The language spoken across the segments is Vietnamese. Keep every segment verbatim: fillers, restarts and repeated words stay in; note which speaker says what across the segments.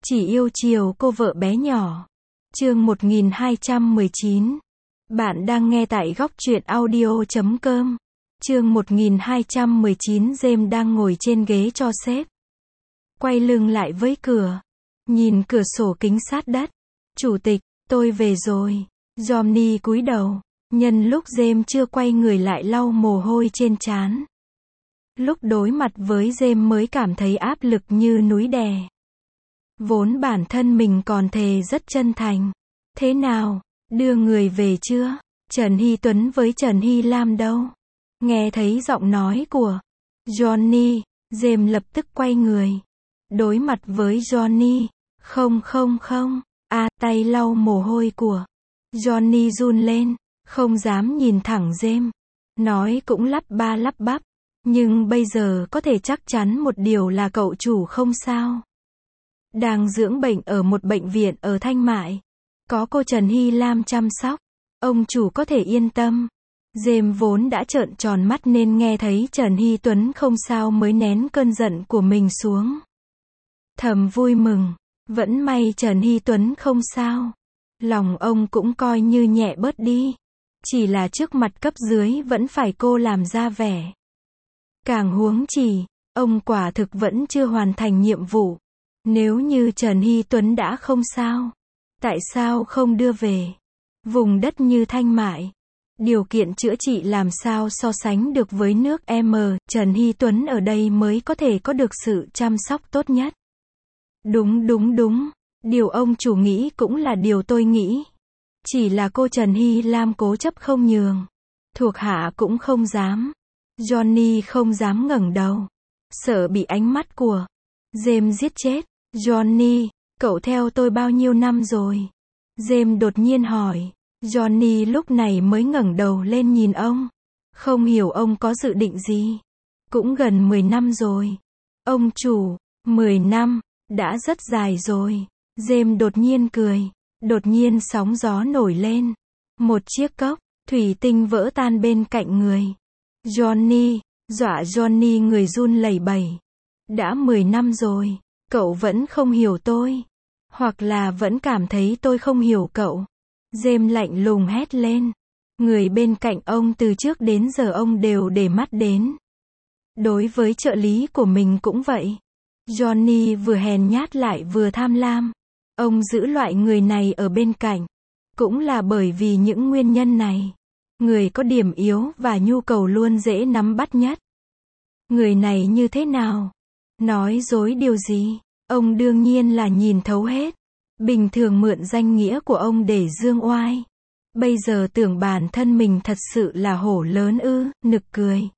Speaker 1: Chỉ yêu chiều cô vợ bé nhỏ. Chương một nghìn hai trăm mười chín. Bạn đang nghe tại góc truyện audio chấm com. Chương một nghìn hai trăm mười chín. James đang ngồi trên ghế cho sếp. Quay lưng lại với cửa. Nhìn cửa sổ kính sát đất. Chủ tịch, tôi về rồi. Johnny cúi đầu. Nhân lúc James chưa quay người lại lau mồ hôi trên trán. Lúc đối mặt với James mới cảm thấy áp lực như núi đè. Vốn bản thân mình còn thề rất chân thành. Thế nào, đưa người về chưa? Trần Hy Tuấn với Trần Hy Lam đâu? Nghe thấy giọng nói của Johnny, James lập tức quay người. Đối mặt với Johnny. Không không không. À, tay lau mồ hôi của Johnny run lên. Không dám nhìn thẳng James. Nói cũng lắp ba lắp bắp. Nhưng bây giờ có thể chắc chắn một điều là cậu chủ không sao. Đang dưỡng bệnh ở một bệnh viện ở Thanh Mại. Có cô Trần Hy Lam chăm sóc. Ông chủ có thể yên tâm. James vốn đã trợn tròn mắt nên nghe thấy Trần Hy Tuấn không sao mới nén cơn giận của mình xuống. Thầm vui mừng. Vẫn may Trần Hy Tuấn không sao. Lòng ông cũng coi như nhẹ bớt đi. Chỉ là trước mặt cấp dưới vẫn phải cô làm ra vẻ. Càng huống chỉ, ông quả thực vẫn chưa hoàn thành nhiệm vụ. Nếu như Trần Hy Tuấn đã không sao, tại sao không đưa về? Vùng đất như Thanh Mại, điều kiện chữa trị làm sao so sánh được với nước M, Trần Hy Tuấn ở đây mới có thể có được sự chăm sóc tốt nhất. Đúng đúng đúng, điều ông chủ nghĩ cũng là điều tôi nghĩ. Chỉ là cô Trần Hy Lam cố chấp không nhường. Thuộc hạ cũng không dám. Johnny không dám ngẩng đầu. Sợ bị ánh mắt của James giết chết. Johnny, cậu theo tôi bao nhiêu năm rồi? James đột nhiên hỏi. Johnny lúc này mới ngẩng đầu lên nhìn ông. Không hiểu ông có dự định gì. Cũng gần mười năm rồi. Ông chủ, mười năm, đã rất dài rồi. James đột nhiên cười. Đột nhiên sóng gió nổi lên. Một chiếc cốc thủy tinh vỡ tan bên cạnh người Johnny, dọa Johnny người run lẩy bẩy. Đã mười năm rồi, cậu vẫn không hiểu tôi. Hoặc là vẫn cảm thấy tôi không hiểu cậu. James lạnh lùng hét lên. Người bên cạnh ông từ trước đến giờ ông đều để mắt đến. Đối với trợ lý của mình cũng vậy. Johnny vừa hèn nhát lại vừa tham lam. Ông giữ loại người này ở bên cạnh. Cũng là bởi vì những nguyên nhân này. Người có điểm yếu và nhu cầu luôn dễ nắm bắt nhất. Người này như thế nào? Nói dối điều gì? Ông đương nhiên là nhìn thấu hết. Bình thường mượn danh nghĩa của ông để dương oai. Bây giờ tưởng bản thân mình thật sự là hổ lớn ư, nực cười.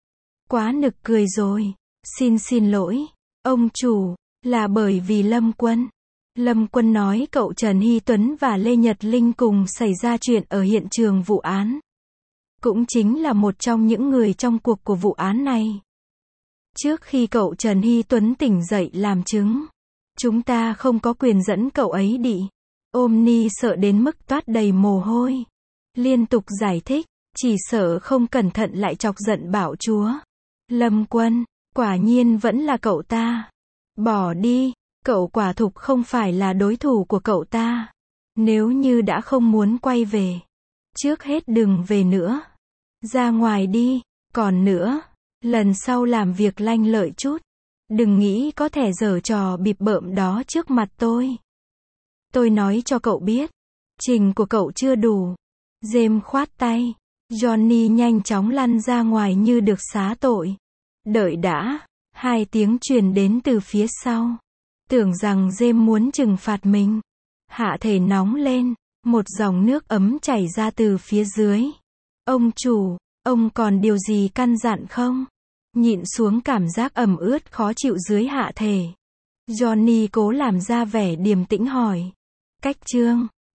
Speaker 1: Quá nực cười rồi. Xin xin lỗi. Ông chủ, là bởi vì Lâm Quân. Lâm Quân nói cậu Trần Hy Tuấn và Lê Nhật Linh cùng xảy ra chuyện ở hiện trường vụ án. Cũng chính là một trong những người trong cuộc của vụ án này. Trước khi cậu Trần Hy Tuấn tỉnh dậy làm chứng, chúng ta không có quyền dẫn cậu ấy đi. Omni sợ đến mức toát đầy mồ hôi. Liên tục giải thích, chỉ sợ không cẩn thận lại chọc giận bảo chúa. Lâm Quân, quả nhiên vẫn là cậu ta. Bỏ đi. Cậu quả thực không phải là đối thủ của cậu ta. Nếu như đã không muốn quay về, trước hết đừng về nữa. Ra ngoài đi. Còn nữa, lần sau làm việc lanh lợi chút. Đừng nghĩ có thể giở trò bịp bợm đó trước mặt tôi. Tôi nói cho cậu biết, trình của cậu chưa đủ. James khoát tay. Johnny nhanh chóng lăn ra ngoài như được xá tội. Đợi đã. Hai tiếng truyền đến từ phía sau. Tưởng rằng James muốn trừng phạt mình. Hạ thể nóng lên. Một dòng nước ấm chảy ra từ phía dưới. Ông chủ, ông còn điều gì căn dặn không? Nhịn xuống cảm giác ẩm ướt khó chịu dưới hạ thể. Johnny cố làm ra vẻ điềm tĩnh hỏi. Cách chương